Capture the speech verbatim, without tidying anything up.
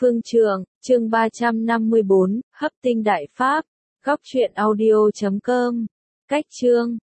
Phương Trường, chương ba trăm năm mươi bốn, Hấp tinh đại pháp, góc truyện audio chấm com. Cách chương